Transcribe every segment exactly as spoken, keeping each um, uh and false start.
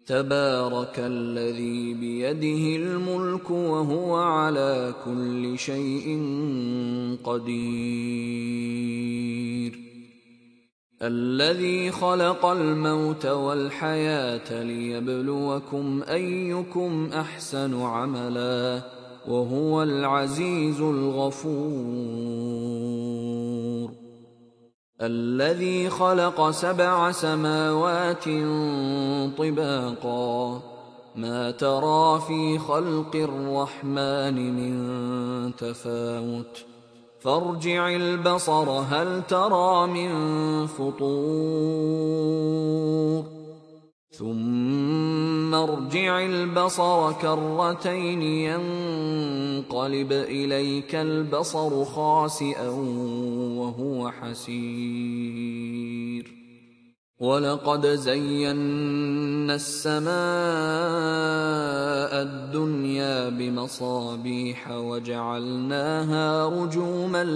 تبارك الذي بيده الملك وهو على كل شيء قدير. الذي خلق الموت والحياة ليبلوكم أيكم أحسن عملا وهو العزيز الغفور. الذي خلق سبع سماوات طباقا ما ترى في خلق الرحمن من تفاوت فارجع البصر هل ترى من فطور ثم ارجع البصر كرتين ينقلب إليك البصر خاسئا وهو حسير. ولقد زينا السماء الدنيا بمصابيح وجعلناها رجوما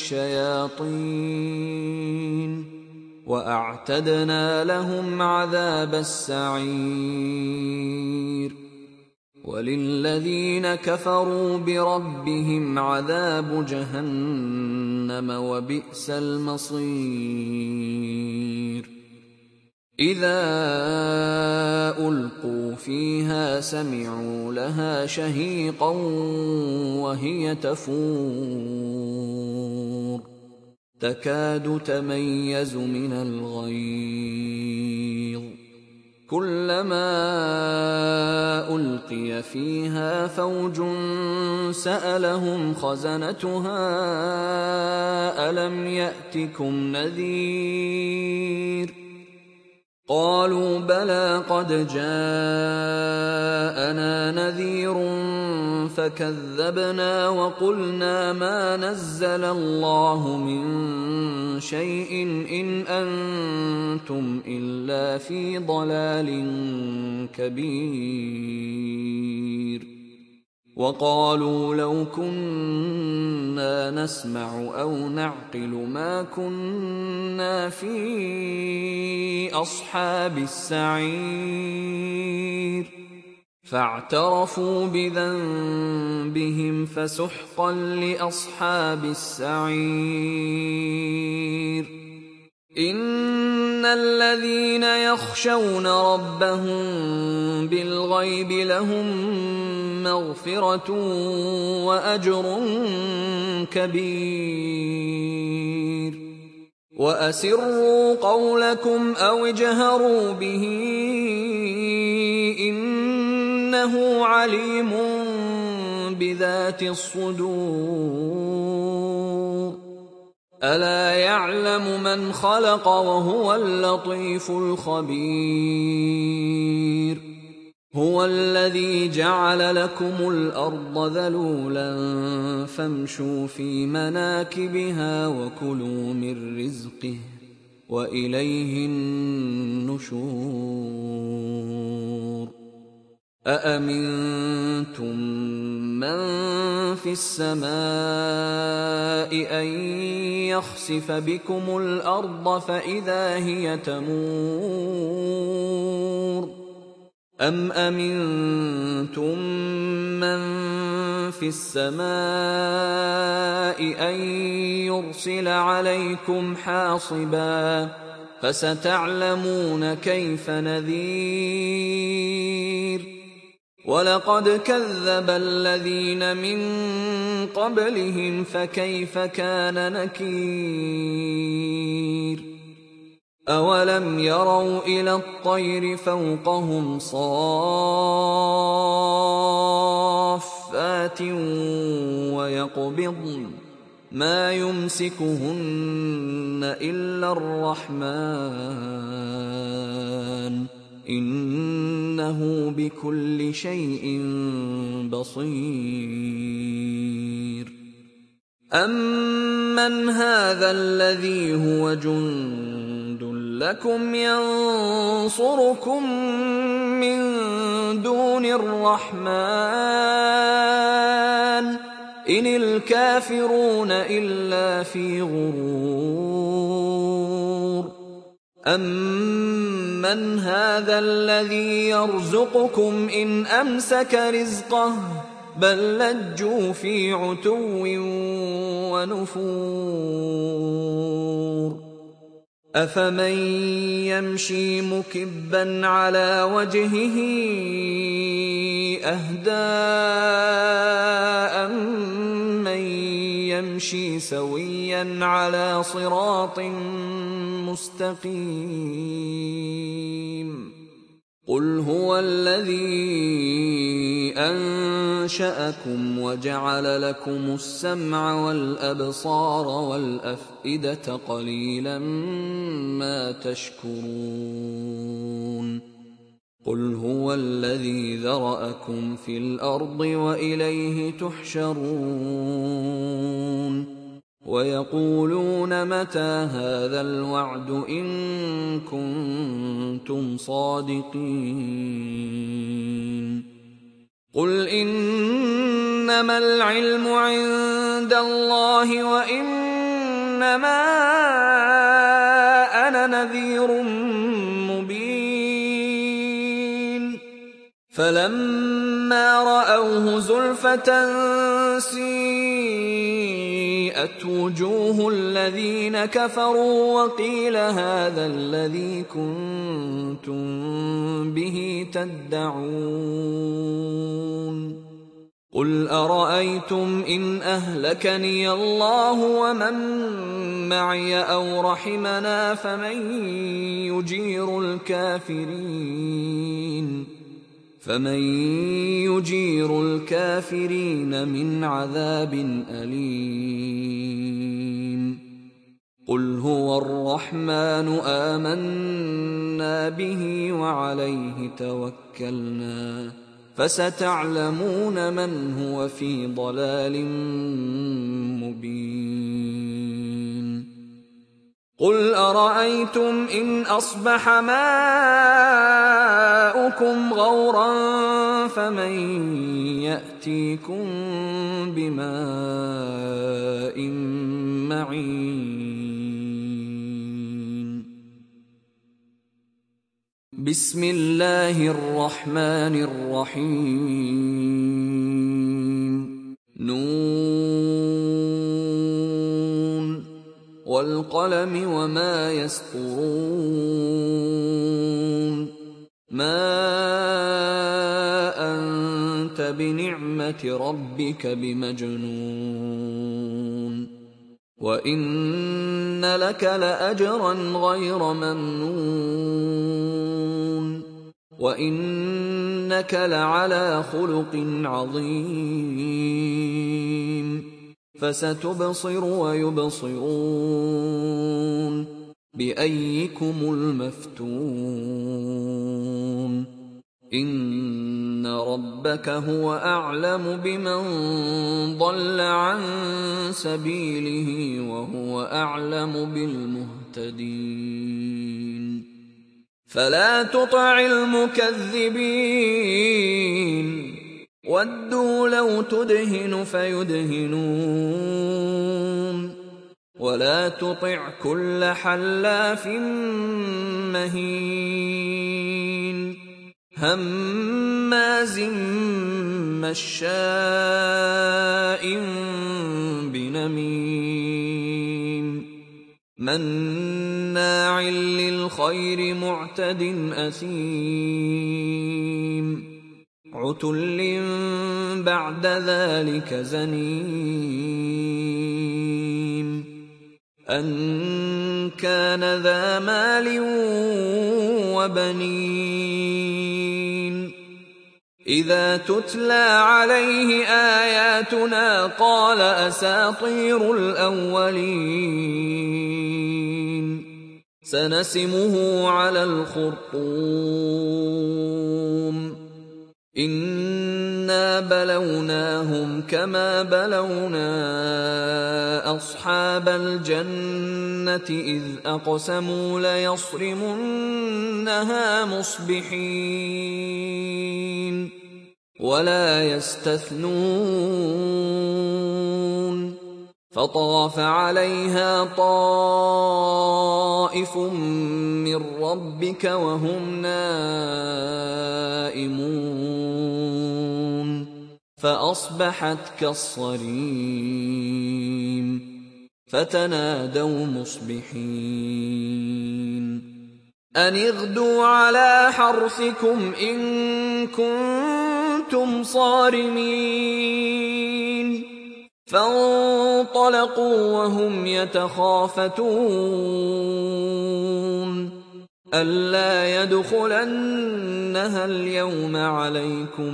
للشياطين وأعتدنا لهم عذاب السعير. وللذين كفروا بربهم عذاب جهنم وبئس المصير. إذا ألقوا فيها سمعوا لها شهيقا وهي تفور تكاد تميز من الغيظ كلما ألقي فيها فوج سألهم خزنتها ألم يأتكم نذير قالوا بلى قد جاءنا نذير فكذبنا وقلنا ما نزل الله من شيء إن أنتم إلا في ضلال كبير. وقالوا لو كنا نسمع أو نعقل ما كنا في أصحاب السعير فاعترفوا بذنبهم فسحقا لأصحاب السعير. إن الذين يخشون ربهم بالغيب لهم مغفرة وأجر كبير. وأسروا قولكم أو اجهروا به إنه عليم بذات الصدور. ألا يعلم من خلق وهو اللطيف الخبير. هو الذي جعل لكم الأرض ذلولا فامشوا في مناكبها وكلوا من رزقه وإليه النشور. أأمنتم من في السماء أن يخسف بكم الأرض فإذا هي تمور أم أمنتم من في السماء أن يرسل عليكم حاصبا فستعلمون كيف نذير. ولقد كذب الذين من قبلهم فكيف كان نكير. أولم يروا إلى الطير فوقهم صافات ويقبضن ما يمسكهن إلا الرحمن إنه بكل شيء بصير. أمن هذا الذي هو جند لكم ينصركم من دون الرحمن إن الكافرون إلا في غرور. أمن من هذا الذي يرزقكم إن أمسك رزقه بل لجوا في عتو ونفور أفمن يمشي مكبا على وجهه أهدى أمن يمشي سويا على صراط مستقيم قل هو الذي أنشأكم وجعل لكم السمع والأبصار والأفئدة قليلا ما تشكرون قل هو الذي ذرأكم في الأرض وإليه تحشرون ويقولون متى هذا الوعد إن كنتم صادقين قل إنما العلم عند الله وإنما أنا نذير مبين فلما رأوه زلفة سيئت وجوه الذين كفروا وقيل هذا الذي كنتم به تدعون قل أرأيتم إن أهلكني الله ومن معي أو رحمنا فمن يجير الكافرين فمن يجير الكافرين من عذاب أليم قل هو الرحمن آمنا به وعليه توكلنا فستعلمون من هو في ضلال مبين قل أرأيتم إن أصبح ماؤكم غورا فمن يأتيكم بماء معين بسم الله الرحمن الرحيم نون والقلم وما يسطرون ما أنت بنعمة ربك بمجنون وإن لك لأجرا غير ممنون وإنك لعلى خلق عظيم فستبصر ويبصرون بأيكم المفتون إن ربك هو أعلم بمن ضل عن سبيله وهو أعلم بالمهتدين فلا تطع المكذبين ودوا لو تدهن فيدهنون ولا تطع كل حلاف مهين هماز مشاء بنميم مناع للخير معتد أثيم عتل بعد ذلك زنيم أن كان ذا مال وبنين إذا تتلى عليه آياتنا قال أساطير الأولين سنسمه على الخرطوم إنا بلوناهم كما بلونا أصحاب الجنة إذ أقسموا ليصرمنها مصبحين ولا يستثنون فطاف عليها طائف من ربك وهم نائمون فأصبحت كالصريم فتنادوا مصبحين أن اغدوا على حرثكم إن كنتم صارمين فانطلقوا وهم يتخافتون ألا يدخلنها اليوم عليكم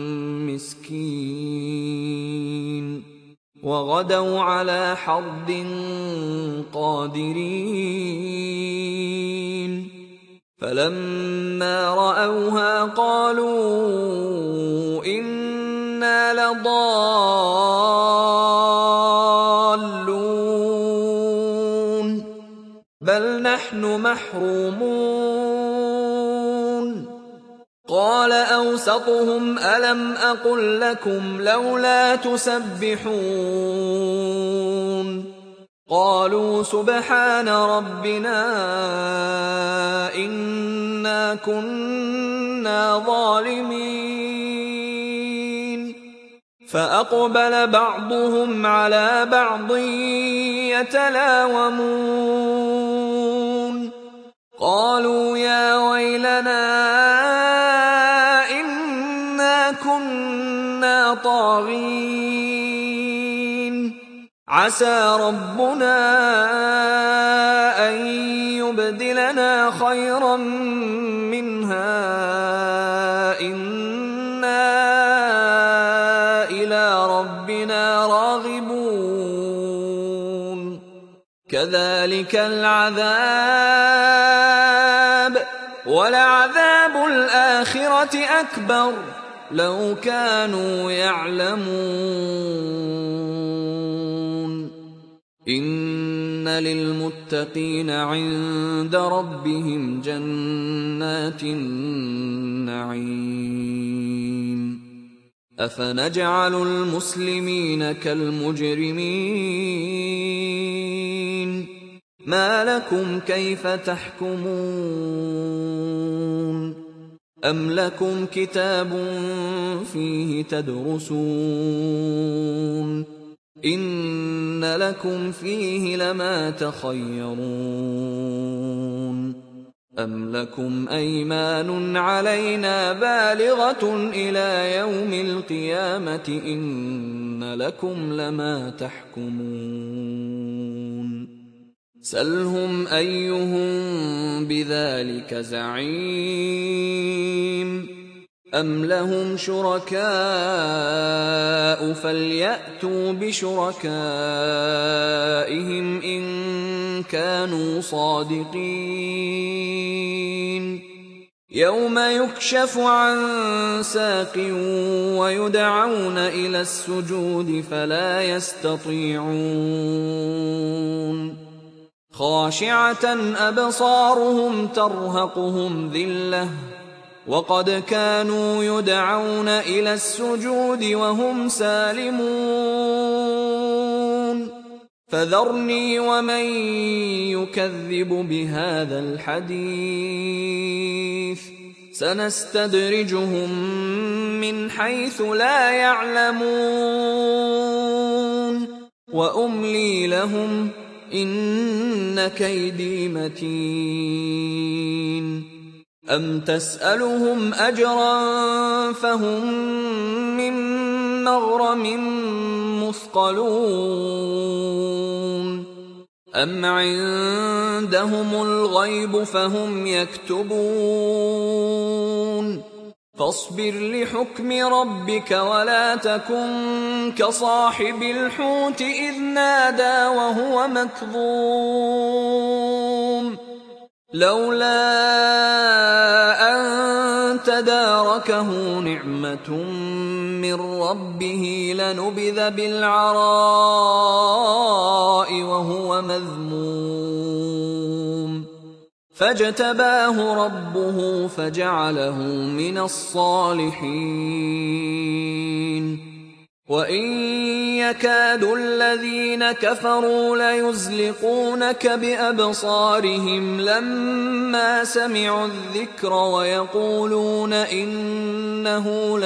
مسكين وغدوا على حرد قادرين فلما رأوها قالوا إنا لضالون بل نحن محرومون قال أوسطهم ألم أقل لكم لولا تسبحون قالوا سبحان ربنا إنا كنا ظالمين فأقبل بعضهم على بعض يتلاومون قالوا يا ويلنا إنا كنا طاغين عسى ربنا أن يبدلنا خيرا منها إنا إلى ربنا راغبون كذلك العذاب ولعذاب الآخرة أكبر لو كانوا يعلمون إن للمتقين عند ربهم جنات النعيم أفنجعل المسلمين كالمجرمين ما لكم كيف تحكمون أم لكم كتاب فيه تدرسون إن لكم فيه لما تخيرون أم لكم أيمان علينا بالغة إلى يوم القيامة إن لكم لما تحكمون سلهم أيهم بذلك زعيم أم لهم شركاء فليأتوا بشركائهم إن كانوا صادقين يوم يكشف عن ساق ويدعون إلى السجود فلا يستطيعون خاشعة أبصارهم ترهقهم ذلة وقد كانوا يدعون إلى السجود وهم سالمون فذرني ومن يكذب بهذا الحديث سنستدرجهم من حيث لا يعلمون وأملي لهم إن كيدي متين أم تسألهم أجرا فهم من مغرم مثقلون أم عندهم الغيب فهم يكتبون فاصبر لحكم ربك ولا تكن كصاحب الحوت إذ نادى وهو مكظوم لولا أن تداركه نعمة من ربه لنبذ بالعراء وهو مذموم فاجتباه ربه فجعله من الصالحين وإن يكاد الذين كفروا ليزلقونك بأبصارهم لما سمعوا الذكر ويقولون إنه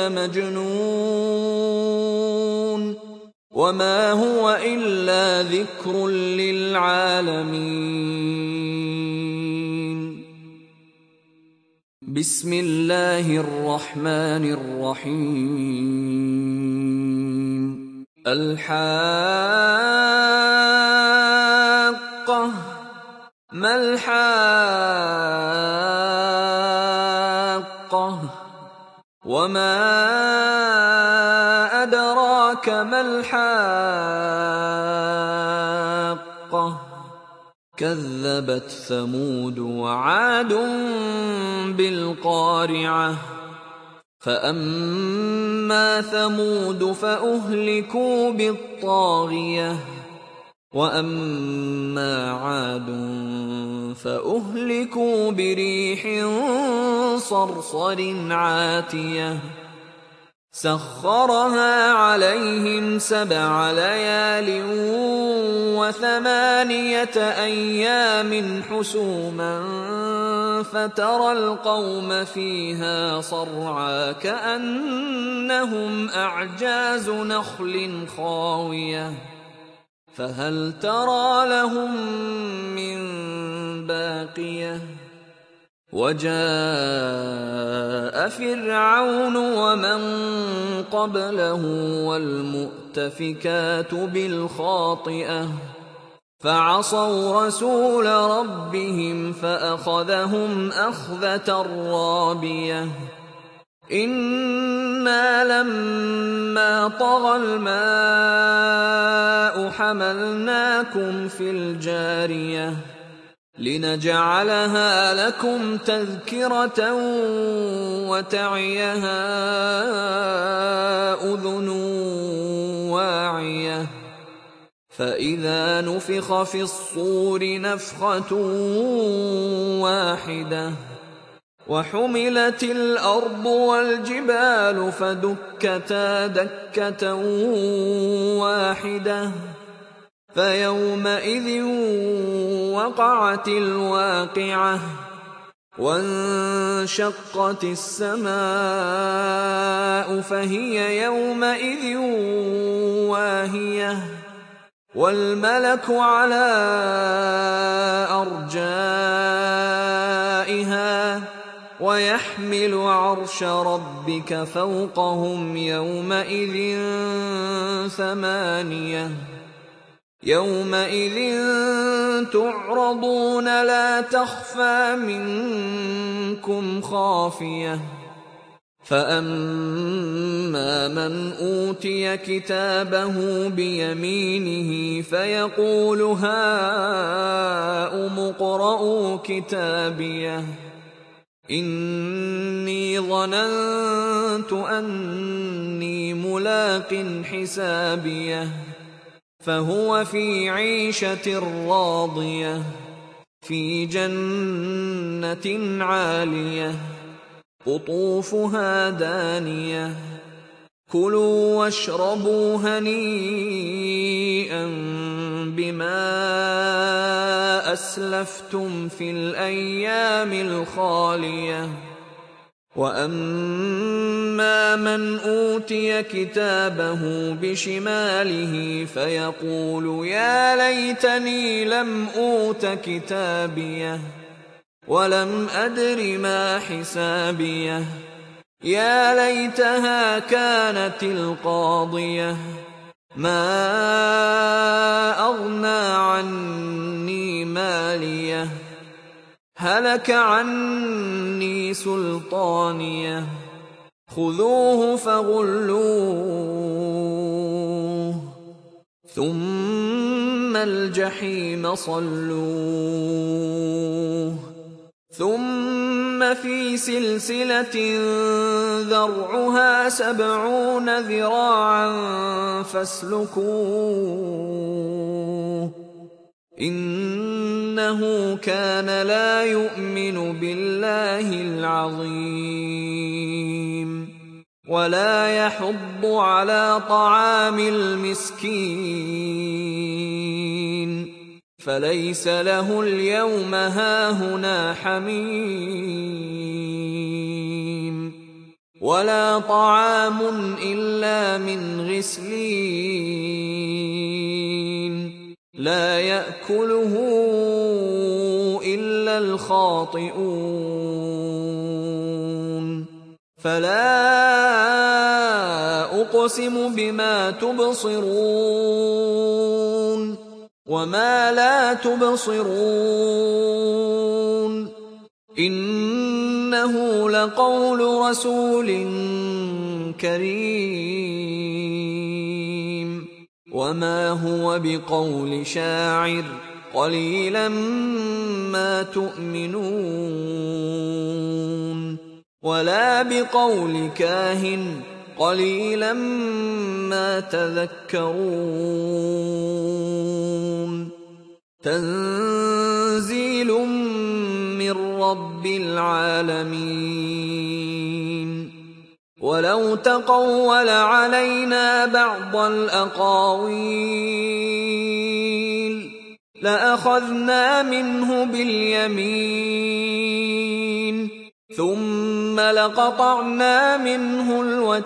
لمجنون وما هو إلا ذكر للعالمين. بسم الله الرحمن الرحيم. الحاقة ما الحاقة وما أدراك ما الحاقة كذبت ثمود وعاد بالقارعة فأما ثمود فأهلكوا بالطاغية وأما عاد فأهلكوا بريح صرصر عاتية سخرها عليهم سبع ليال وثمانية أيام حسوما فترى القوم فيها صرعى كأنهم أعجاز نخل خاوية فهل ترى لهم من باقية وجاء فرعون ومن قبله والمؤتفكات بالخاطئة فعصوا رسول ربهم فأخذهم أخذة رابية إنا لما طغى الماء حملناكم في الجارية لنجعلها لكم تذكرة وتعيها أذن واعية فإذا نفخ في الصور نفخة واحدة وحملت الأرض والجبال فدكتا دكة واحدة فيومئذ وقعت الواقعة وانشقت السماء فهي يومئذ واهية والملك على أرجائها ويحمل عرش ربك فوقهم يومئذ ثمانية يومئذ تعرضون لا تخفى منكم خافية فأما من أوتي كتابه بيمينه فيقول هاؤم اقرءوا كتابيه إني ظننت أني ملاق حسابيه فهو في عيشة راضية في جنة عالية قطوفها دانية كلوا واشربوا هنيئا بما أسلفتم في الأيام الخالية وأما من أوتي كتابه بشماله فيقول يا ليتني لم أوت كتابيه ولم أدر ما حسابيه يا ليتها كانت القاضية ما أغنى عني ماليه هلك عني سلطانيه خذوه فغلوه ثم الجحيم صلوه ثم في سلسلة ذرعها سبعون ذراعا فاسلكوه إنه كان لا يؤمن بالله العظيم ولا يحض على طعام المسكين فليس له اليوم هاهنا حميم ولا طعام إلا من غسلين لا يأكله إلا الخاطئون فلا أقسم بما تبصرون وما لا تبصرون إنه لقول رسول كريم وما هو بقول شاعر قليلا ما تؤمنون ولا بقول كاهن قليلا ما تذكرون تنزيل من رب العالمين ولو تقول علينا بعض الأقاويل لأخذنا منه باليمين ثم لقطعنا منه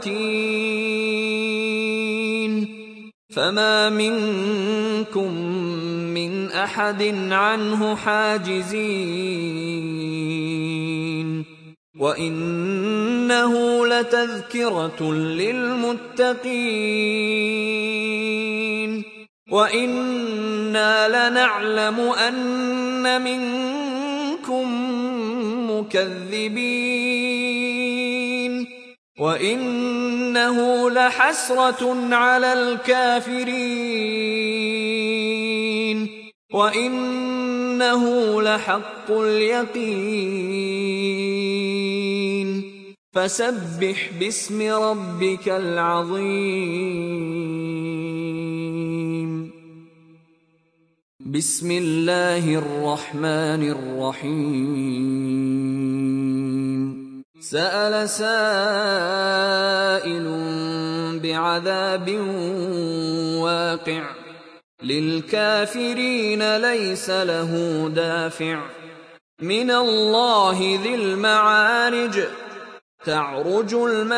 الوتين فما منكم من أحد عنه حاجزين وإنه لتذكرة للمتقين وإنا لنعلم أن منكم مكذبين وإنه لحسرة على الكافرين وإنه لحق اليقين فسبح باسم ربك العظيم بسم الله الرحمن الرحيم سأل سائل بعذاب واقع للكافرين ليس له دافع من الله ذي المعارج تعرج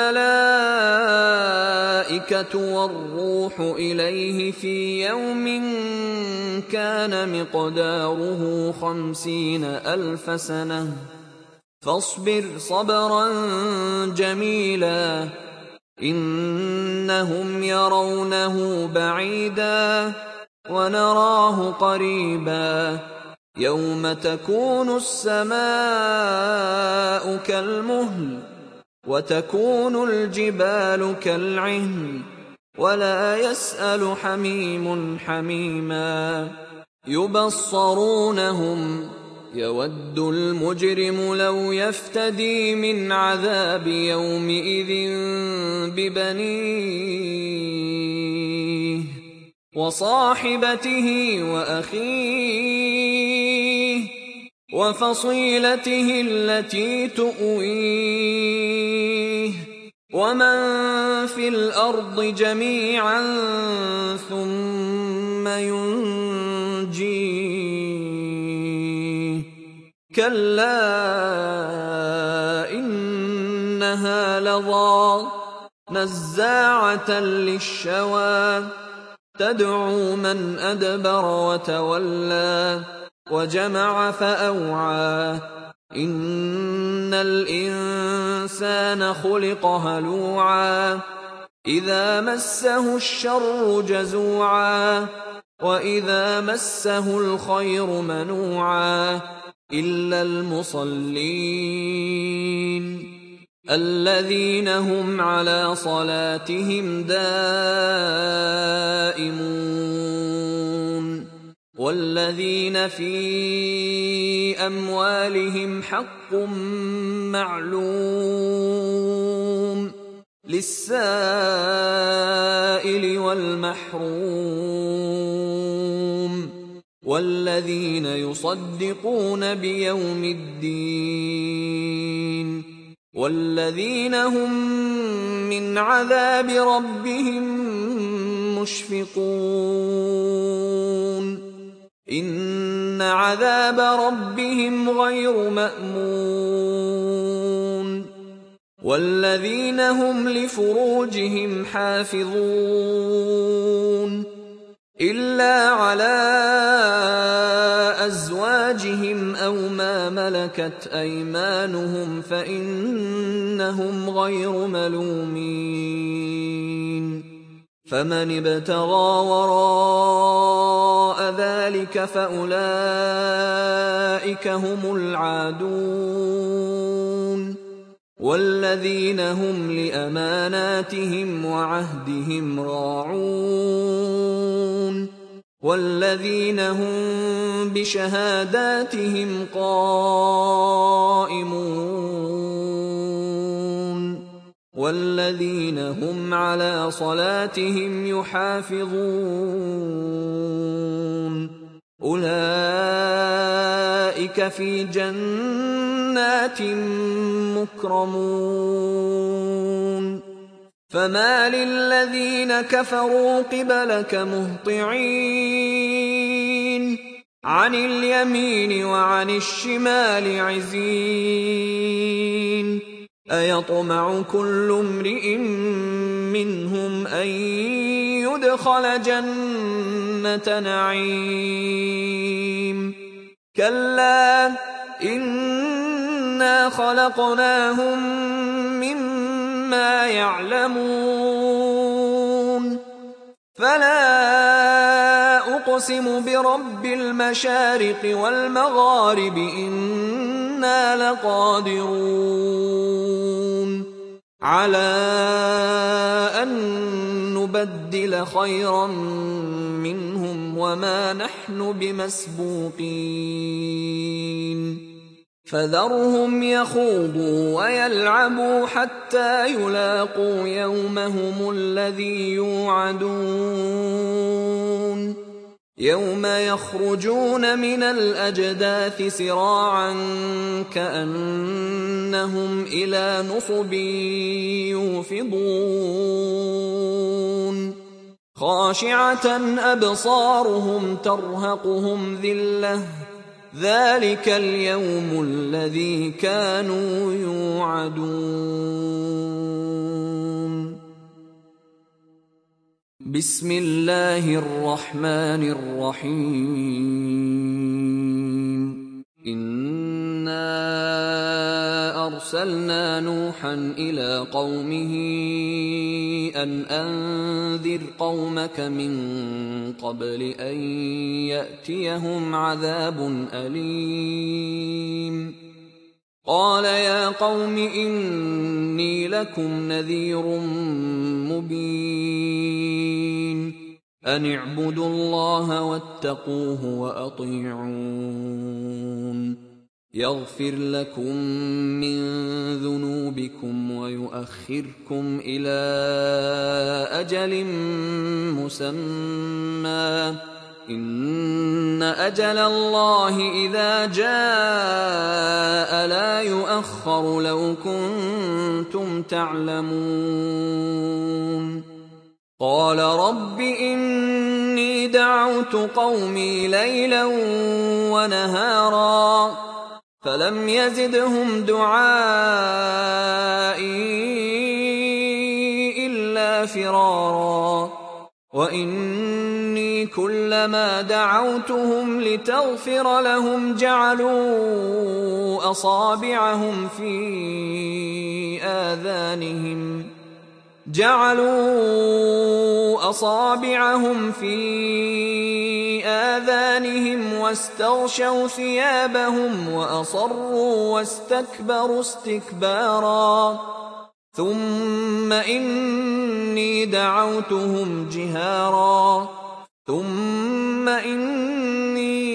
الملائكة والروح إليه في يوم كان مقداره خمسين ألف سنة فاصبر صبرا جميلا إنهم يرونه بعيدا ونراه قريبا يوم تكون السماء كالمهل وتكون الجبال كالعهن ولا يسأل حميم حميما يبصرونهم يود المجرم لو يفتدي من عذاب يومئذ ببنيه وصاحبته وأخيه وفصيلته التي تؤويه ومن في الأرض جميعا ثم ينجيه كلا إنها لظى نزاعة للشوى تدعو من أدبر وتولى وجمع فأوعى إن الإنسان خلق هلوعا إذا مسه الشر جزوعا وإذا مسه الخير منوعا إلا المصلين الذين هم على صلاتهم دائمون والذين في أموالهم حق معلوم للسائل والمحروم والذين يصدقون بيوم الدين والذين هم من عذاب ربهم مشفقون إن عذاب ربهم غير مأمون والذين هم لفروجهم حافظون إلا على أزواجهم أو ما ملكت أيمانهم فإنهم غير ملومين فمن ابتغى وراء ذلك فأولئك هم العادون والذين هم لأماناتهم وعهدهم راعون والذين هم بشهاداتهم قائمون والذين هم على صلاتهم يحافظون أولئك في جنات مكرمون فما للذين كفروا قبلك مهطعين عن اليمين وعن الشمال عزين أيطمع كل امرئ منهم أن يدخل جنة نعيم كلا إنا خلقناهم مما يعلمون فلا أقسم برب المشارق والمغارب إنا لقادرون على أن نبدل خيرا منهم وما نحن بمسبوقين فذرهم يخوضوا ويلعبوا حتى يلاقوا يومهم الذي يوعدون يوم يخرجون من الأجداث سراعا كأنهم إلى نصب يوفضون خاشعة أبصارهم ترهقهم ذلة ذلك اليوم الذي كانوا يوعدون بسم الله الرحمن الرحيم إنا أرسلنا نوحا إلى قومه أن أنذر قومك من قبل أن يأتيهم عذاب أليم قال يا قوم إني لكم نذير مبين أن اعبدوا الله واتقوه وأطيعون يغفر لكم من ذنوبكم ويؤخركم إلى أجل مسمى إن أجل الله إذا جاء لا يؤخر لو كنتم تعلمون قال رب إني دعوت قومي ليلا ونهارا فلم يزدهم دعائي إلا فرارا وإني كلما دعوتهم لتغفر لهم جعلوا أصابعهم في آذانهم جعلوا أصابعهم في آذانهم واستغشوا ثيابهم وأصروا واستكبروا استكبارا ثم إني دعوتهم جهارا ثم إني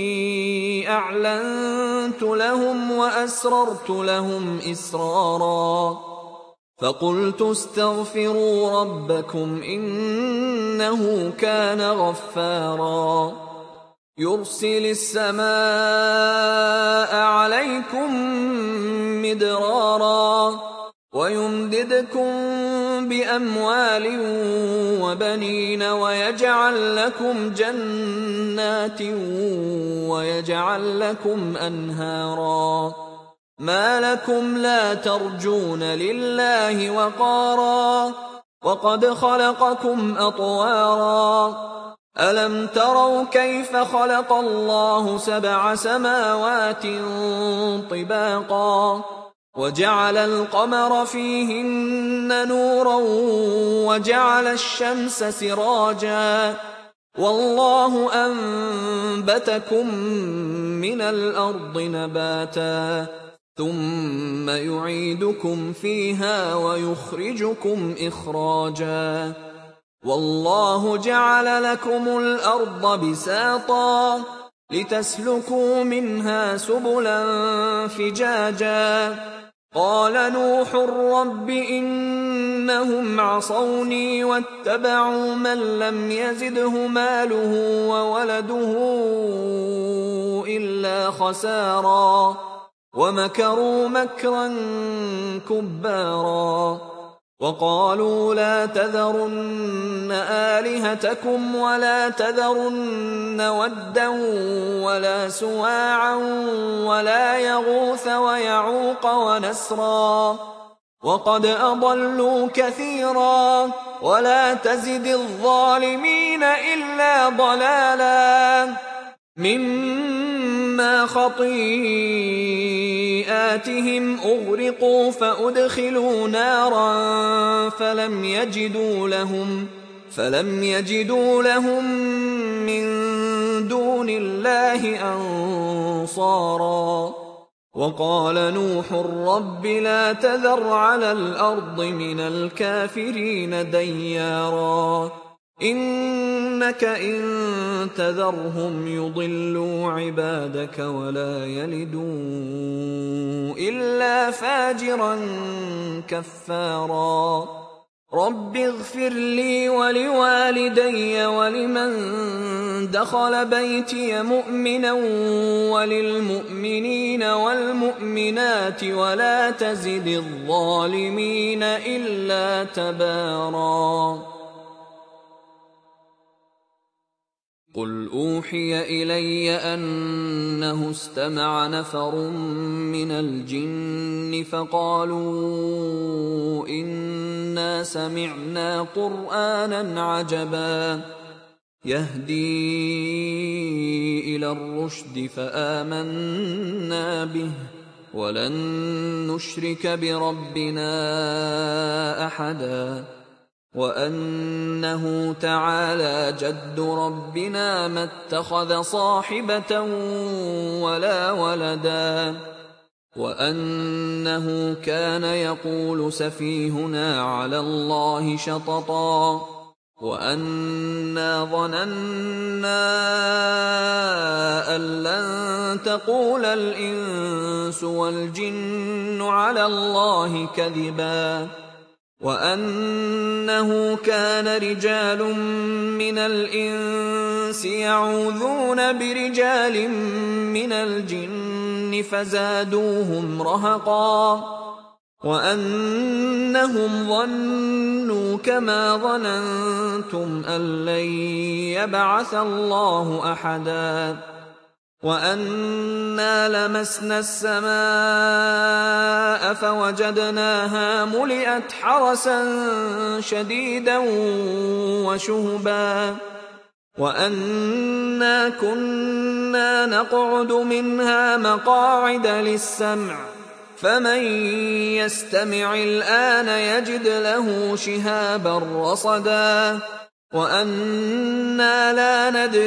أعلنت لهم وأسررت لهم إسرارا فقلت استغفروا ربكم إنه كان غفارا يرسل السماء عليكم مدرارا ويمددكم بأموال وبنين ويجعل لكم جنات ويجعل لكم أنهارا ما لكم لا ترجون لله وقارا وقد خلقكم أطوارا ألم تروا كيف خلق الله سبع سماوات طباقا وجعل القمر فيهن نورا وجعل الشمس سراجا والله أنبتكم من الأرض نباتا ثم يعيدكم فيها ويخرجكم إخراجا والله جعل لكم الأرض بساطا لتسلكوا منها سبلا فجاجا قال نوح رب إنهم عصوني واتبعوا من لم يزده ماله وولده إلا خسارا ومكروا مكرا كبارا وقالوا لا تذرن آلهتكم ولا تذرن ودا ولا سواعا ولا يغوث ويعوق ونسرا وقد أضلوا كثيرا ولا تزد الظالمين إلا ضلالا مما خطيئاتهم أغرقوا فأدخلوا نارا فلم يجدوا لهم فلم يجدوا لهم من دون الله أنصارا وقال نوح رب لا تذر على الأرض من الكافرين ديارا إنك إن تذرهم يضلوا عبادك ولا يلدوا إلا فاجرا كفارا رب اغفر لي ولوالدي ولمن دخل بيتي مؤمنا وللمؤمنين والمؤمنات ولا تزد الظالمين إلا تبارا قل أوحي إلي أنه استمع نفر من الجن فقالوا إنا سمعنا قرآنا عجبا يهدي إلى الرشد فآمنا به ولن نشرك بربنا أحدا وأنه تعالى جد ربنا ما اتخذ صاحبة ولا ولدا وأنه كان يقول سفيهنا على الله شططا وأنا ظننا أن لن تقول الإنس والجن على الله كذبا وأنه كان رجال من الإنس يعوذون برجال من الجن فزادوهم رهقا وأنهم ظنوا كما ظننتم أن لن يبعث الله أحدا وأنا لمسنا السماء فوجدناها ملئت حرسا شديدا وشهبا وأنا كنا نقعد منها مقاعد للسمع فمن يستمع الآن يجد له شهابا رصدا وأنا لا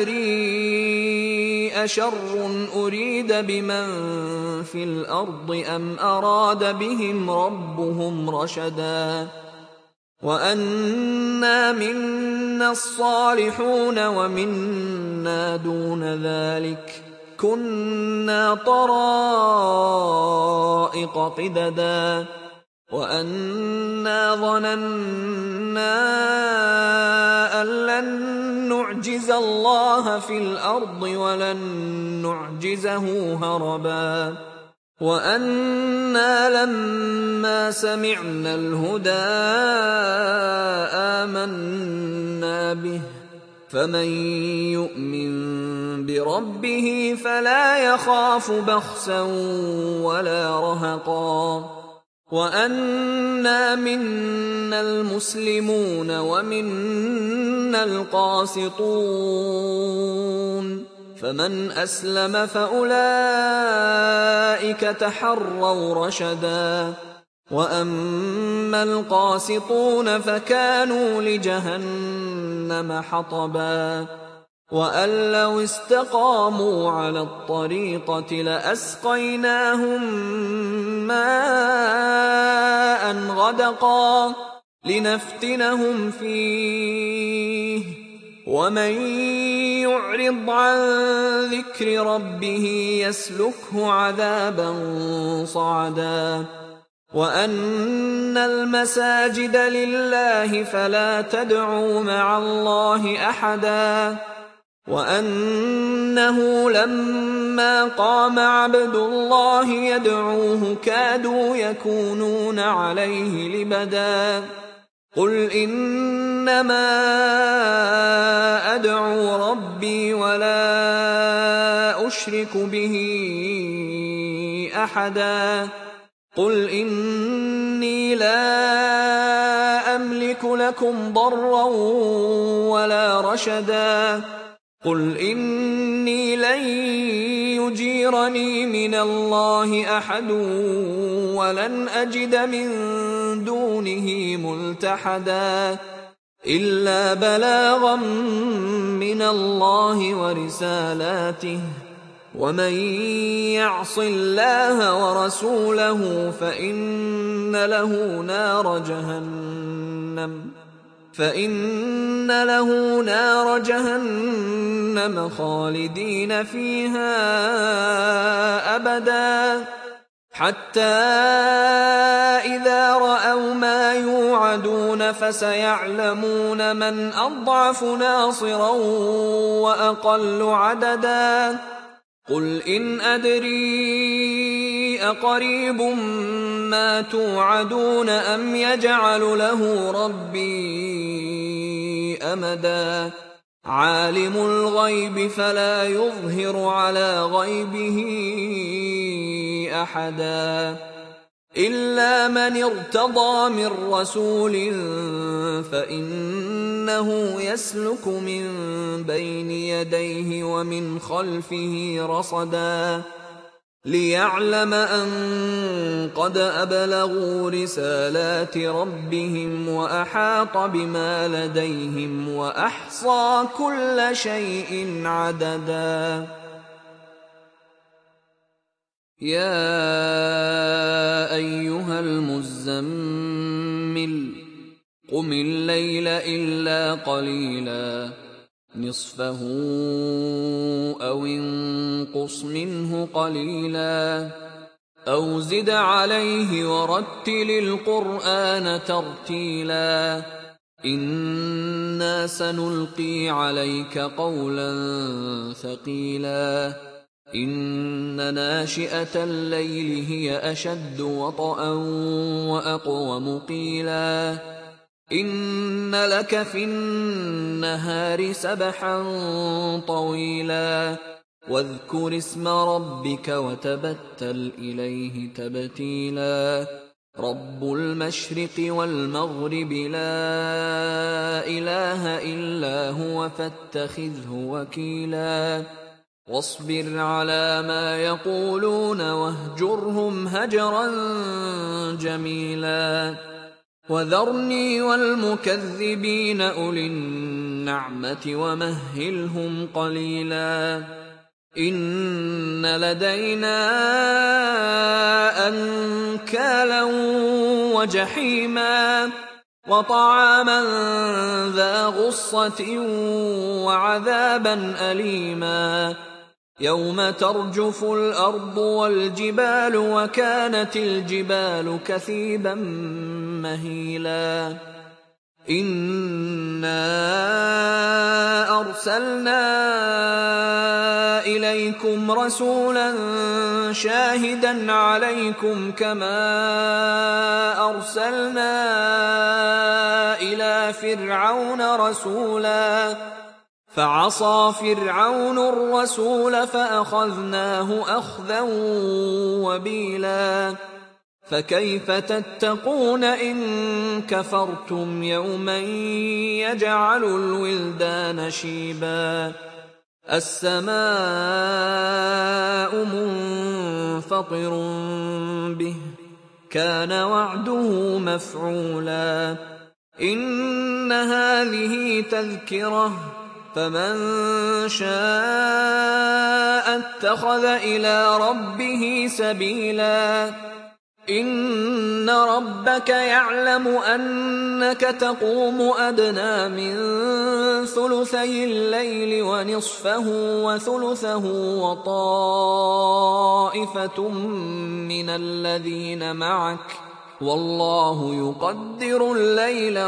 ندري أشر أريد بمن في الأرض أم أراد بهم ربهم رشدا وأنا منا الصالحون ومنا دون ذلك كنا طرائق قددا وأنا ظننا أن لن نعجز الله في الأرض ولن نعجزه هربا وَأَنَّا لَمَّا سَمِعْنَا الْهُدَىٰ آمَنَّا بِهِ فَمَن يُؤْمِن بِرَبِّهِ فَلَا يَخَافُ بَخْسًا وَلَا رَهَقًا وَأَنَّا مِنَّا الْمُسْلِمُونَ وَمِنَّا الْقَاسِطُونَ فَمَنْ أَسْلَمَ فَأُولَٰئِكَ تَحَرَّوْا رَشَدًا وَأَمَّا الْقَاسِطُونَ فَكَانُوا لِجَهَنَّمَ حَطَبًا وَأَن لَّوْ اسْتَقَامُوا عَلَى الطَّرِيقَةِ لَأَسْقَيْنَاهُم مَّاءً غَدَقًا لِّنَفْتِنَهُمْ فِيهِ ۚ وَمَن يُعْرِضْ عَن ذِكْرِ رَبِّهِ يَسْلُكْهُ عَذَابًا صَعَدًا وَأَنَّ الْمَسَاجِدَ لِلَّهِ فَلَا تَدْعُوا مَعَ اللَّهِ أَحَدًا وَأَنَّهُ لَمَّا قَامَ عَبْدُ اللَّهِ يَدْعُوهُ كَادُوا يَكُونُونَ عَلَيْهِ لِبَدًا قُلْ إِنَّمَا أَدْعُو رَبِّي وَلَا أُشْرِكُ بِهِ أَحَدًا قُلْ إِنِّي لَا أَمْلِكُ لَكُمْ ضَرًّا وَلَا رَشَدًا قُلْ إِنِّي لَن يُجِيرَنِي مِنَ اللَّهِ أَحَدٌ وَلَنْ أَجِدَ مِن دُونِهِ مُلْتَحَدًا إِلَّا بَلَاغًا مِّنَ اللَّهِ وَرِسَالَاتِهِ ۚ وَمَن يَعْصِ اللَّهَ وَرَسُولَهُ فَإِنَّ لَهُ نَارَ جَهَنَّمَ فَإِنَّ لَهُ نَارَ جَهَنَّمَ خَالِدِينَ فِيهَا أَبَدًا حَتَّىٰ إِذَا رَأَوْا مَا يُوعَدُونَ فَسَيَعْلَمُونَ مَنْ أَضْعَفُ نَاصِرًا وَأَقَلُّ عَدَدًا قُلْ إِنْ أَدْرِي أَقَرِيبٌ مَّا تُوعَدُونَ أَمْ يَجْعَلُ لَهُ رَبِّي أَمَدًا عَالِمُ الْغَيْبِ فَلَا يُظْهِرُ عَلَىٰ غَيْبِهِ أَحَدًا إِلَّا مَنِ ارْتَضَىٰ مِن رَّسُولٍ فَإِنَّهُ يَسْلُكُ مِن بَيْنِ يَدَيْهِ وَمِنْ خَلْفِهِ رَصَدًا لِّيَعْلَمَ أَن قَدْ أَبْلَغُوا رِسَالَاتِ رَبِّهِمْ وَأَحَاطَ بِمَا لَدَيْهِمْ وَأَحْصَىٰ كُلَّ شَيْءٍ عَدَدًا يَا أَيُّهَا الْمُزَّمِّلُ قُمِ اللَّيْلَ إِلَّا قَلِيلًا نِّصْفَهُ أَوِ انقُصْ مِنْهُ قَلِيلًا أَوْ زِدْ عَلَيْهِ وَرَتِّلِ الْقُرْآنَ تَرْتِيلًا إِنَّا سَنُلْقِي عَلَيْكَ قَوْلًا ثَقِيلًا إِنَّ نَاشِئَةَ اللَّيْلِ هِيَ أَشَدُّ وَطْئًا وَأَقْوَمُ قِيلًا إِنَّ لَكَ فِي النَّهَارِ سَبْحًا طَوِيلًا وَاذْكُرِ اسْمَ رَبِّكَ وَتَبَتَّلْ إِلَيْهِ تَبْتِيلًا رَبُّ الْمَشْرِقِ وَالْمَغْرِبِ لَا إِلَٰهَ إِلَّا هُوَ فَاتَّخِذْهُ وَكِيلًا وَاصْبِرْ عَلَىٰ مَا يَقُولُونَ وَاهْجُرْهُمْ هَجْرًا جَمِيلًا وَذَرْنِي وَالْمُكَذِّبِينَ أُولِي النَّعْمَةِ وَمَهِّلْهُمْ قَلِيلًا إِنَّ لَدَيْنَا أَنكَالًا وَجَحِيمًا وَطَعَامًا ذَا غُصَّةٍ وَعَذَابًا أَلِيمًا يَوْمَ تَرْجُفُ الْأَرْضُ وَالْجِبَالُ وَكَانَتِ الْجِبَالُ كَثِيبًا مَّهِيلًا إِنَّا أَرْسَلْنَا إِلَيْهِمْ إليكم رسولا شاهدا عليكم كما أرسلنا إلى فرعون رسولا فعصى فرعون الرسول فأخذناه أخذا وبيلا فكيف تتقون إن كفرتم يوما يجعل الولدان شيبا السماء منفطر به كان وعده مفعولا إن هذه تذكرة فمن شاء اتخذ إلى ربه سبيلا إن ربك يعلم أنك تقوم أدنى من ثلثي الليل ونصفه وثلثه وطائفة من الذين معك والله يقدر الليل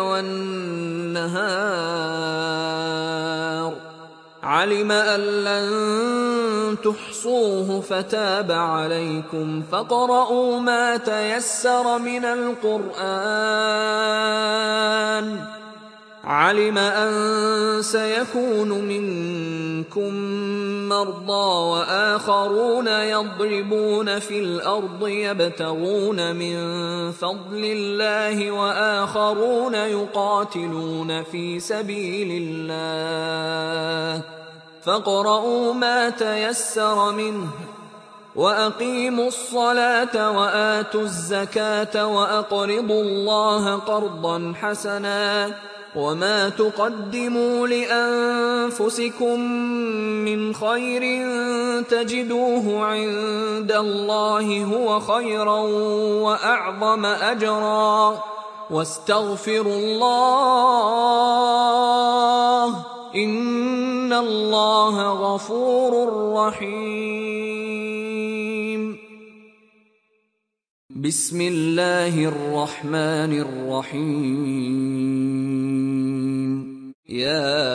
والنهار علم أن لن تحصوه فتاب عليكم فاقرؤوا ما تيسر من القرآن علم أن سيكون منكم مرضى وآخرون يضربون في الأرض يبتغون من فضل الله وآخرون يقاتلون في سبيل الله فاقرؤوا ما تيسر منه وأقيموا الصلاة وآتوا الزكاة وأقرضوا الله قرضا حسنا وما تقدموا لأنفسكم من خير تجدوه عند الله هو خيرا وأعظم أجرا واستغفروا الله إن الله غفور رحيم بسم الله الرحمن الرحيم يا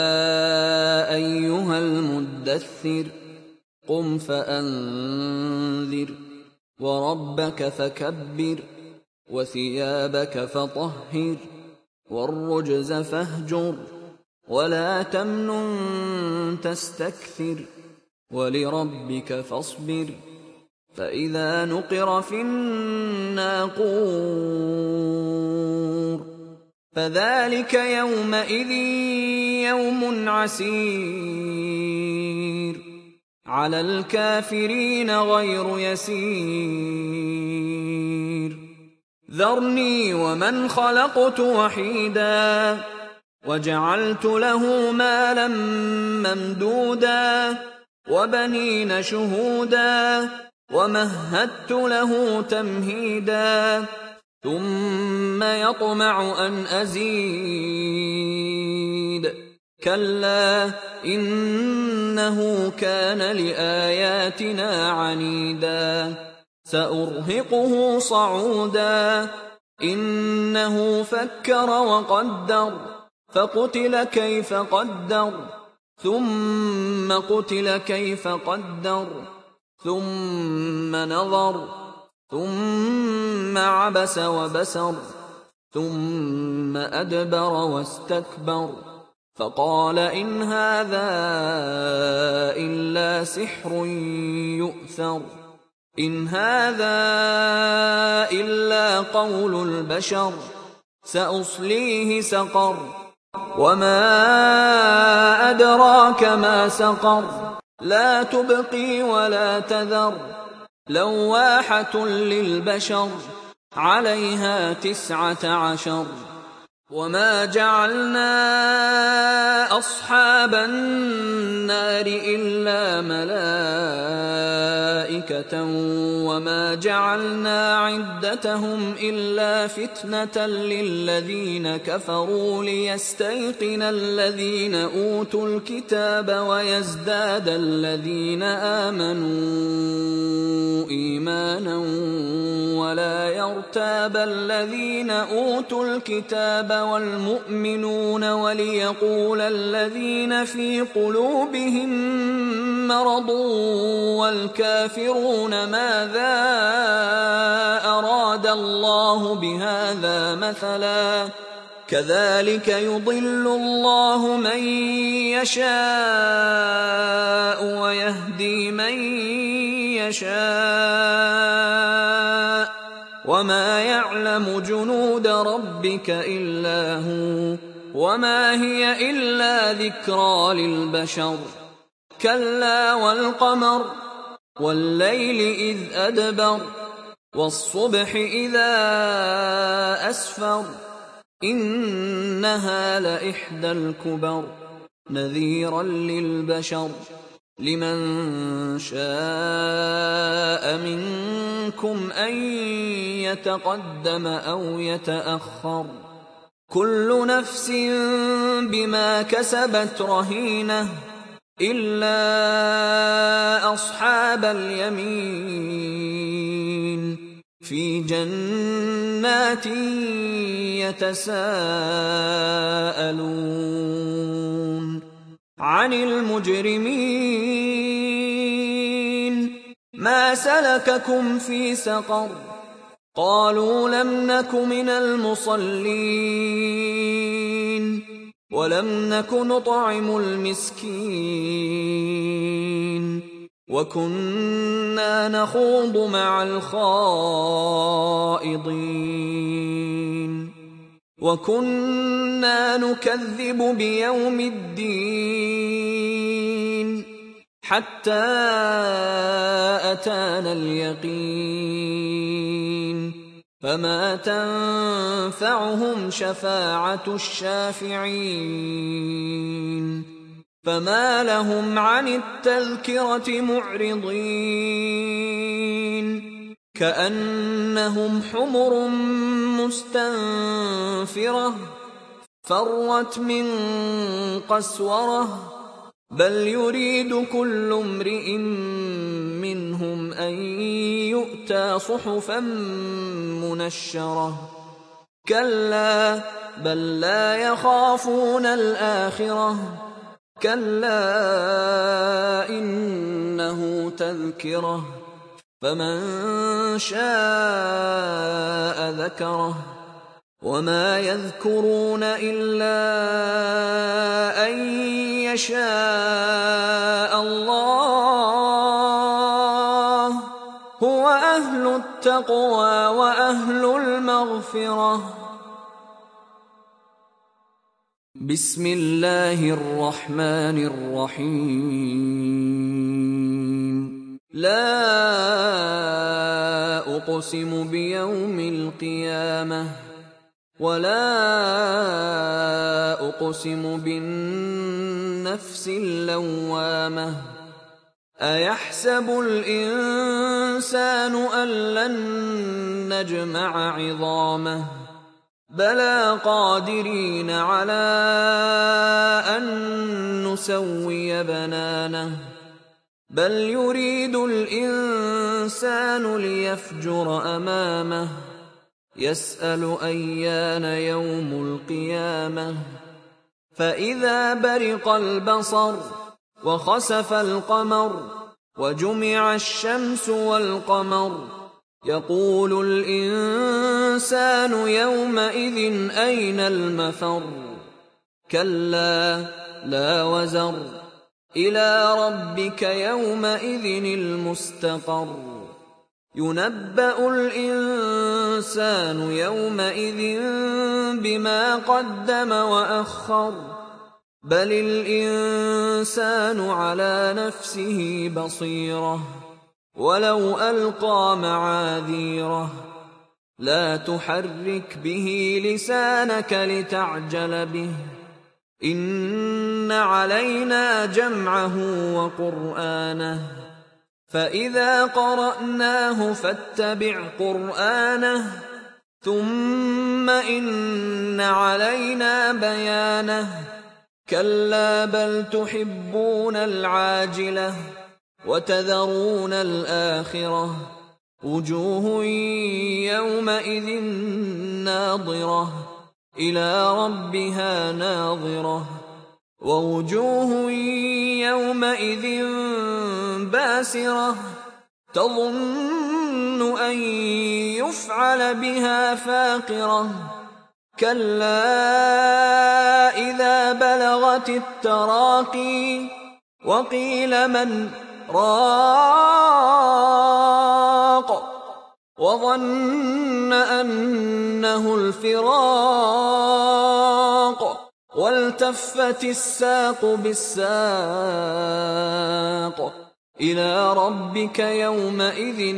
أيها المدثر قم فأنذر وربك فكبر وثيابك فطهر والرجز فاهجر ولا تمنن تستكثر ولربك فاصبر فإذا نقر في الناقور فذلك يومئذ يوم عسير على الكافرين غير يسير ذرني ومن خلقت وحيدا وجعلت له مالا ممدودا وبنين شهودا ومهدت له تمهيدا ثم يطمع أن أزيد كلا إنه كان لآياتنا عنيدا سأرهقه صعودا إنه فكر وقدر فقتل كيف قدر ثم قتل كيف قدر ثم نظر ثم عبس وبسر ثم أدبر واستكبر فقال إن هذا إلا سحر يؤثر إن هذا إلا قول البشر سأصليه سقر وما أدراك ما سقر لا تبقي ولا تذر لواحة للبشر عليها تسعة عشر وما جعلنا أصحاب النار إلا ملائكة وما جعلنا عدتهم إلا فتنة للذين كفروا ليستيقن الذين أوتوا الكتاب ويزداد الذين آمنوا إيمانا ولا يرتاب الذين أوتوا الكتاب والمؤمنون وليقول الذين في قلوبهم مرض والكافرون ماذا أراد الله بهذا مثلا كذلك يضل الله من يشاء ويهدي من يشاء وما يعلم جنود ربك إلا هو وما هي إلا ذكرى للبشر كلا والقمر والليل إذ أدبر والصبح إذا أسفر إنها لإحدى الكبر نذيرا للبشر لمن شاء منكم أن يتقدم أو يتأخر كل نفس بما كسبت رهينة إلا أصحاب اليمين في جنات يتساءلون عن المجرمين ما سلككم في سقر قالوا لم نك من المصلين ولم نك نطعم المسكين وكنا نخوض مع الخائضين وكنا نكذب بيوم الدين حتى أتانا اليقين فما تنفعهم شفاعة الشافعين فما لهم عن التذكرة معرضين كأنهم حمر مستنفرة فرت من قسورة بل يريد كل امرئ منهم أن يؤتى صحفا منشرة كلا بل لا يخافون الآخرة كلا إنه تذكرة فمن شاء ذكره وما يذكرون إلا أن يشاء الله هو أهل التقوى وأهل المغفرة بسم الله الرحمن الرحيم لا أقسم بيوم القيامة ولا أقسم بالنفس اللوامة أيحسب الإنسان أن لن نجمع عظامه بلى قادرين على أن نسوي بنانه بل يريد الإنسان ليفجر أمامه يسأل أيان يوم القيامة فإذا برق البصر وخسف القمر وجمع الشمس والقمر يقول الإنسان يومئذ أين المفر كلا لا وزر إلى ربك يومئذ المستقر ينبأ الإنسان يومئذ بما قدم وأخر بل الإنسان على نفسه بصيرة ولو ألقى معاذيره لا تحرك به لسانك لتعجل به إن علينا جمعه وقرآنه فإذا قرأناه فاتبع قرآنه ثم إن علينا بيانه كلا بل تحبون العاجلة وتذرون الآخرة وجوه يومئذ ناضرة إلى ربها ناظرة ووجوه يومئذ باسرة تظن أن يفعل بها فاقرة كلا إذا بلغت التراقي وقيل من راق وظن أنه الفراق والتفت الساق بالساق إلى ربك يومئذ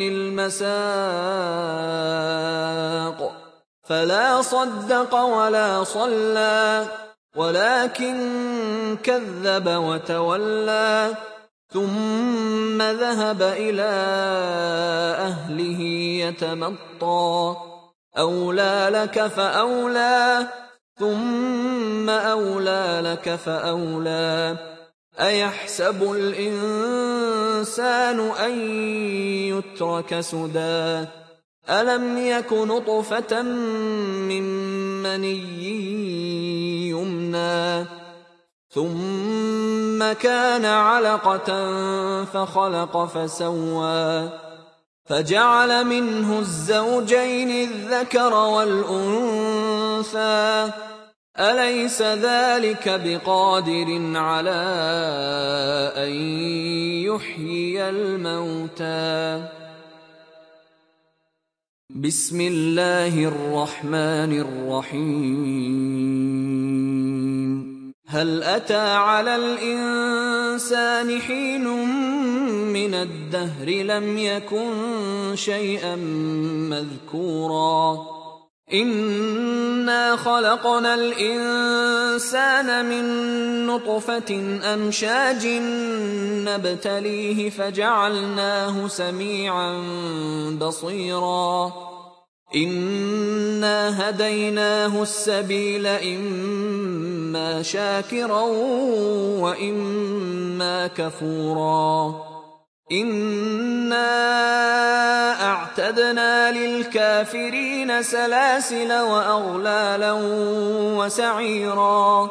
المساق فلا صدق ولا صلى ولكن كذب وتولى ثم ذهب إلى أهله يتمطى أولى لك فأولى ثم أولى لك فأولى أيحسب الإنسان أن يترك سدى ألم يك نطفة من مني يمنى ثم كان علقة فخلق فسوى فجعل منه الزوجين الذكر والأنثى أليس ذلك بقادر على أن يحيي الموتى بسم الله الرحمن الرحيم هل أتى على الإنسان حين من الدهر لم يكن شيئا مذكورا إنا خلقنا الإنسان من نطفة أمشاج نبتليه فجعلناه سميعا بصيرا إنا هديناه السبيل إما شاكرا وإما كفورا إنا أعتدنا للكافرين سلاسل وأغلالا وسعيرا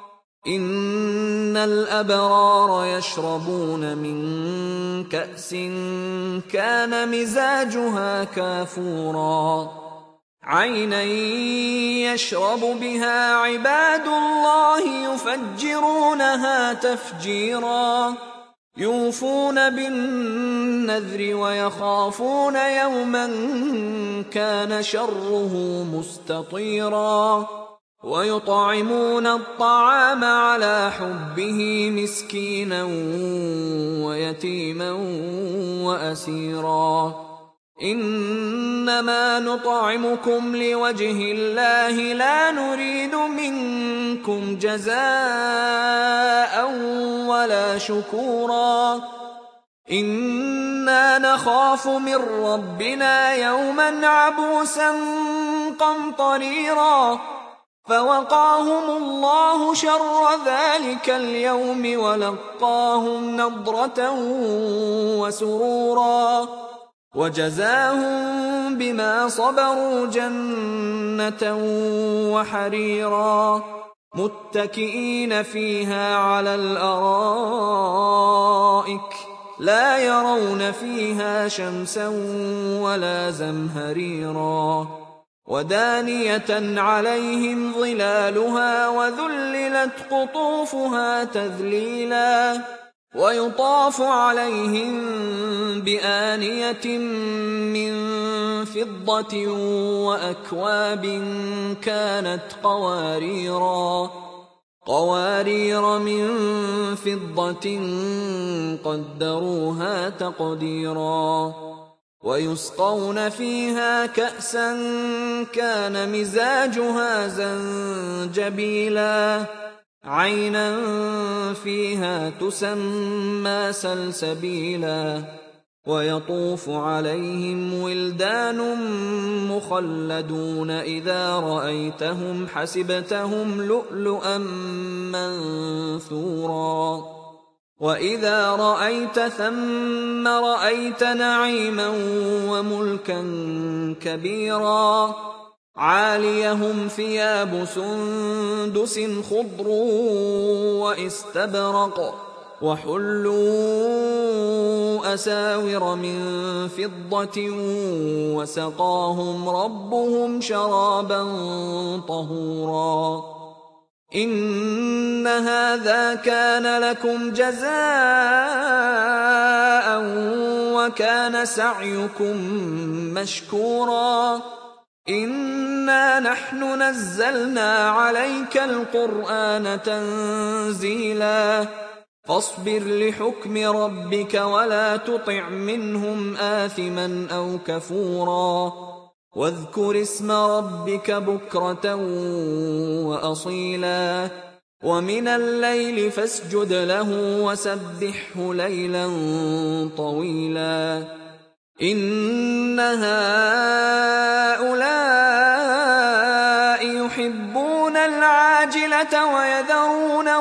إن الأبرار يشربون من كأس كان مزاجها كافورا عينا يشرب بها عباد الله يفجرونها تفجيرا يوفون بالنذر ويخافون يوما كان شره مستطيرا ويطعمون الطعام على حبه مسكينا ويتيما وأسيرا إنما نطعمكم لوجه الله لا نريد منكم جزاء ولا شكورا إنا نخاف من ربنا يوما عبوسا قمطريرا فوقاهم الله شر ذلك اليوم ولقاهم نضرة وسرورا وجزاهم بما صبروا جنة وحريرا متكئين فيها على الأرائك لا يرون فيها شمسا ولا زمهريرا ودانية عليهم ظلالها وذللت قطوفها تذليلا ويطاف عليهم بآنية من فضة وأكواب كانت قواريرا قوارير من فضة قدروها تقديرا ويسقون فيها كأسا كان مزاجها زنجبيلا عينا فيها تسمى سلسبيلا ويطوف عليهم ولدان مخلدون إذا رأيتهم حسبتهم لؤلؤا منثورا وإذا رأيت ثم رأيت نعيما وملكا كبيرا عاليهم ثياب سندس خضر واستبرق وحلوا أساور من فضة وسقاهم ربهم شرابا طهورا إن هذا كان لكم جزاء وكان سعيكم مشكورا إنا نحن نزلنا عليك القرآن تنزيلا فاصبر لحكم ربك ولا تطع منهم آثما أو كفورا واذكر اسم ربك بكرة وأصيلا ومن الليل فاسجد له وسبحه ليلا طويلا إن هؤلاء يحبون العاجلة ويذرون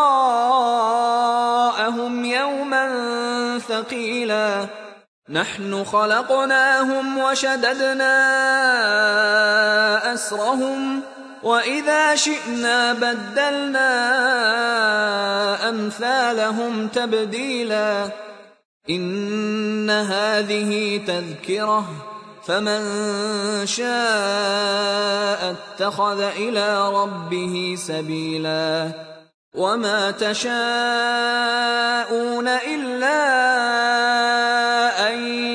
وراءهم يوما ثقيلا نحن خلقناهم وشددنا أسرهم وإذا شئنا بدلنا أمثالهم تبديلا إن هذه تذكرة فمن شاء اتخذ إلى ربه سبيلا وما تشاءون إلا أن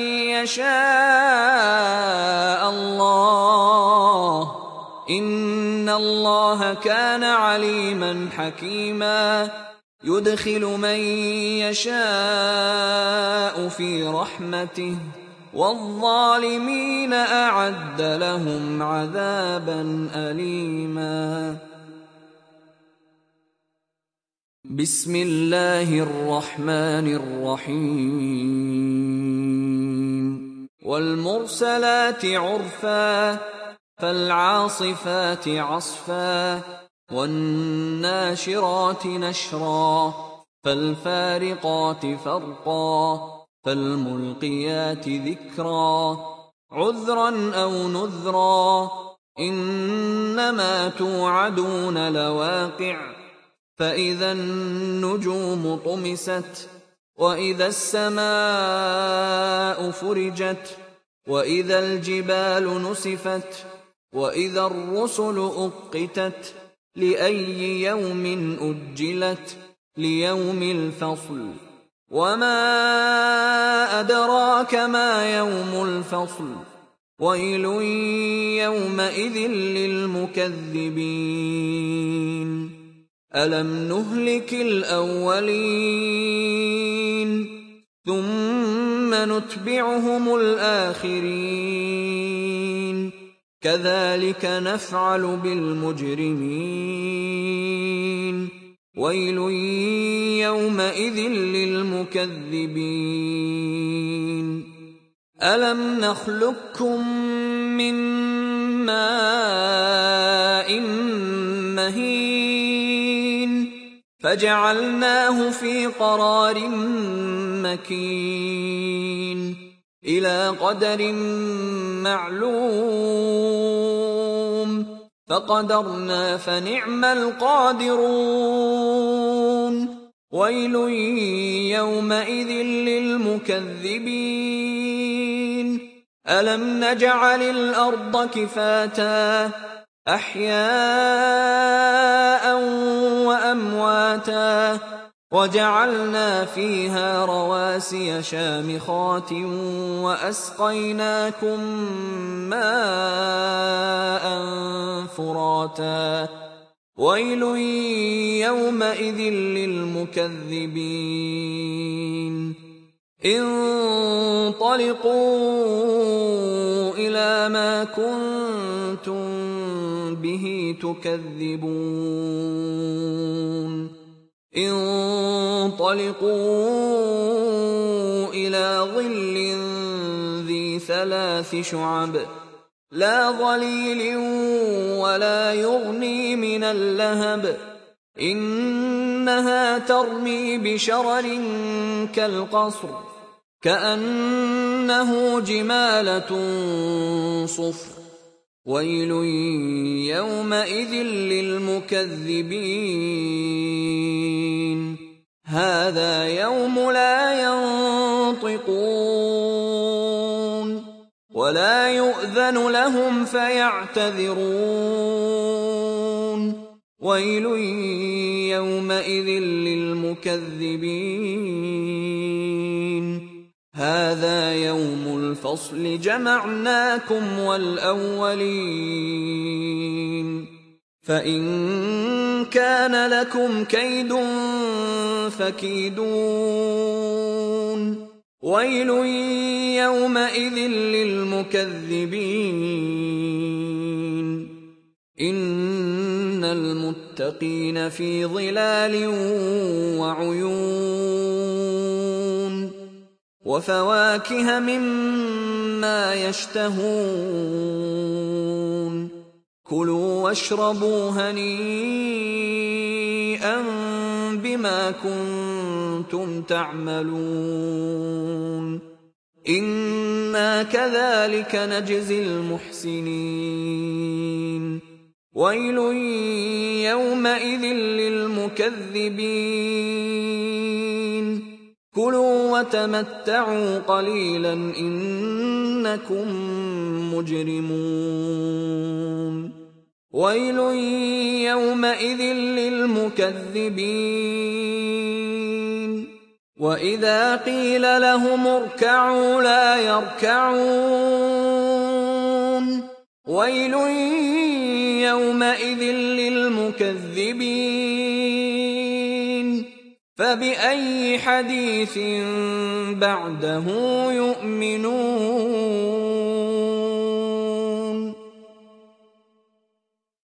يشاء الله إن الله كان عليما حكيما يدخل من يشاء في رحمته والظالمين أعد لهم عذابا أليما بسم الله الرحمن الرحيم والمرسلات عرفا فالعاصفات عصفا والناشرات نشرا فالفارقات فرقا فالملقيات ذكرا عذرا أو نذرا إنما توعدون لواقع فإذا النجوم طمست وإذا السماء فرجت وإذا الجبال نسفت وإذا الرسل أقتت لأي يوم أجلت ليوم الفصل وما أدراك ما يوم الفصل ويل يومئذ للمكذبين ألم نهلك الأولين ثم نتبعهم الآخرين كذلك نفعل بالمجرمين ويل يومئذ للمكذبين ألم نخلقكم من ماء مهين فجعلناه في قرار مكين إلى قدر معلوم فقدرنا فنعم القادرون ويل يومئذ للمكذبين ألم نجعل الأرض كفاتا أحياء وأمواتا وجعلنا فيها رواسي شامخات وأسقيناكم ماء فراتا ويل يومئذ للمكذبين انطلقوا إلى ما كنتم به تكذبون انطلقوا إلى ظل ذي ثلاث شعب لا ظليل ولا يغني من اللهب إنها ترمي بشرر كالقصر كأنه جمالة صفر ويل يومئذ للمكذبين هذا يوم لا ينطقون ولا يؤذن لهم فيعتذرون ويل يومئذ للمكذبين هذا يوم الفصل جمعناكم والأولين فإن كان لكم كيد فكيدون ويل يومئذ للمكذبين إن المتقين في ظلال وعيون وفواكه مما يشتهون كلوا واشربوا هنيئا بما كنتم تعملون إنا كذلك نجزي المحسنين ويل يومئذ للمكذبين كلوا وتمتعوا قليلا إنكم مجرمون ويل يومئذ للمكذبين وإذا قيل لهم اركعوا لا يركعون ويل يومئذ للمكذبين فبأي حديث بعده يؤمنون